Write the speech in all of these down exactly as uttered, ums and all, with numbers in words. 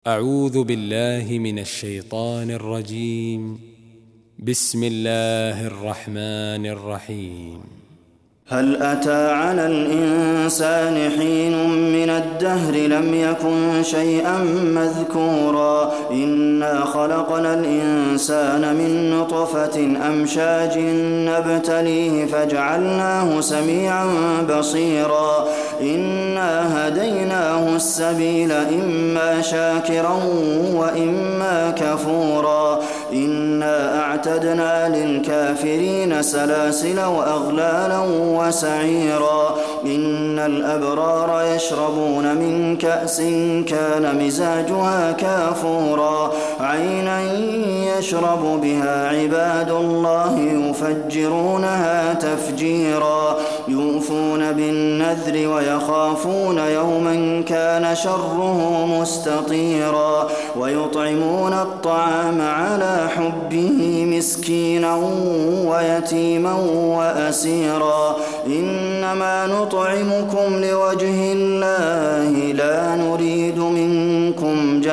أعوذ بالله من الشيطان الرجيم. بسم الله الرحمن الرحيم. هل أتى على الإنسان حين من الدهر لم يكن شيئا مذكورا إنا خلقنا الإنسان من نطفة أمشاج نبتليه فجعلناه سميعا بصيرا إنا هديناه السبيل إما شاكرا وإما كفورا إنا أعتدنا للكافرين سلاسل وأغلالا وسعيرا إن الأبرار يشربون من كأس كان مزاجها كافورا عينا يشرب بها عباد الله يفجرونها تفجيرا يوفون بالنذر ويخافون يوما كان شره مستطيرا ويطعمون الطعام على حبه مسكينا ويتيما وأسيرا إنما نطعمكم لوجه الله لا نريد منكم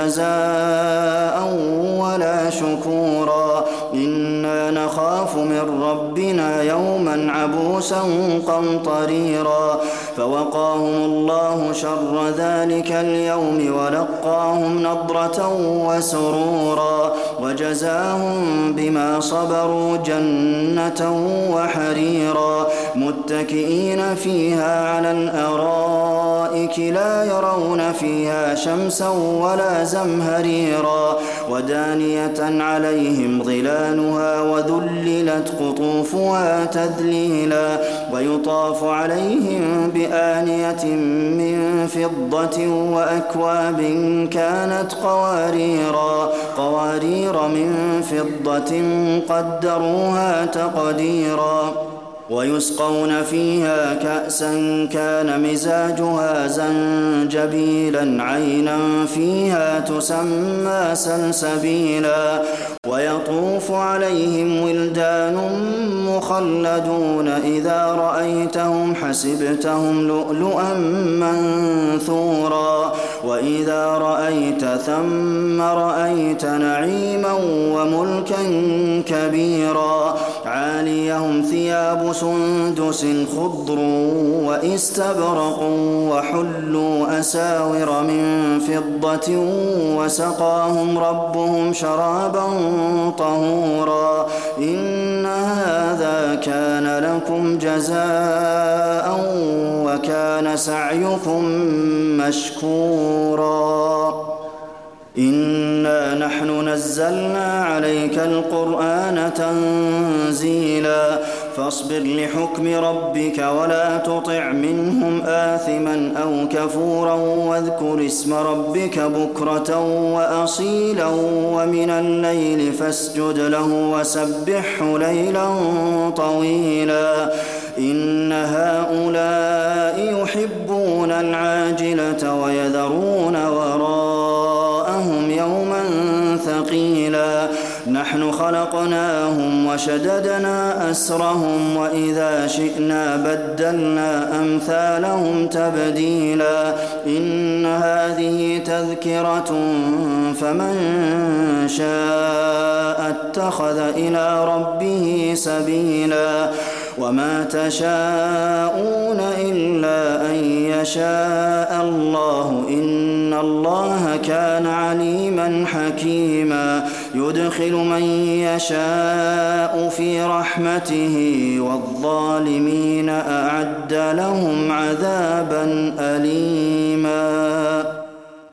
جزاء ولا شكورا إنا نخاف من ربنا يوما عبوسا قمطريرا فوقاهم الله شر ذلك اليوم ولقاهم نضرة وسرورا وجزاهم بما صبروا جنة وحريرا متكئين فيها على الأرائك لا يرون فيها شمسا ولا زمهريرا ودانية عليهم ظلالها وذللت قطوفها تذليلا ويطاف عليهم بآنية من فضة وأكواب كانت قواريرا قوارير من فضة قدروها تقديرا ويسقون فيها كأسا كان مزاجها زنجبيلا عينا فيها تسمى سلسبيلا ويطوف عليهم ولدان مخلدون إذا رأيتهم حسبتهم لؤلؤا منثورا وإذا رأيت ثم رأيت نعيما وملكا كبيرا عاليهم ثياب سندس خضر وإستبرق وحلوا أساور من فضة وسقاهم ربهم شرابا طهورا إن هذا كان لكم جزاء وكان سعيكم مشكورا إنا نحن نزلنا عليك القرآن تنزيلا فاصبر لحكم ربك ولا تطع منهم آثما أو كفورا واذكر اسم ربك بكرة وأصيلا ومن الليل فاسجد له وسبحه ليلا طويلا إن هؤلاء يحبون العاجلة ويذرون وراءهم يوما ثقيلا نحن خلقناهم وشددنا أسرهم وإذا شئنا بدلنا أمثالهم تبديلا إن هذه تذكرة فمن شاء اتخذ إلى ربه سبيلا وما تشاءون إلا أن يشاء الله إن الله كان عليما حكيما يدخل من يشاء في رحمته والظالمين أعد لهم عذابا أليما.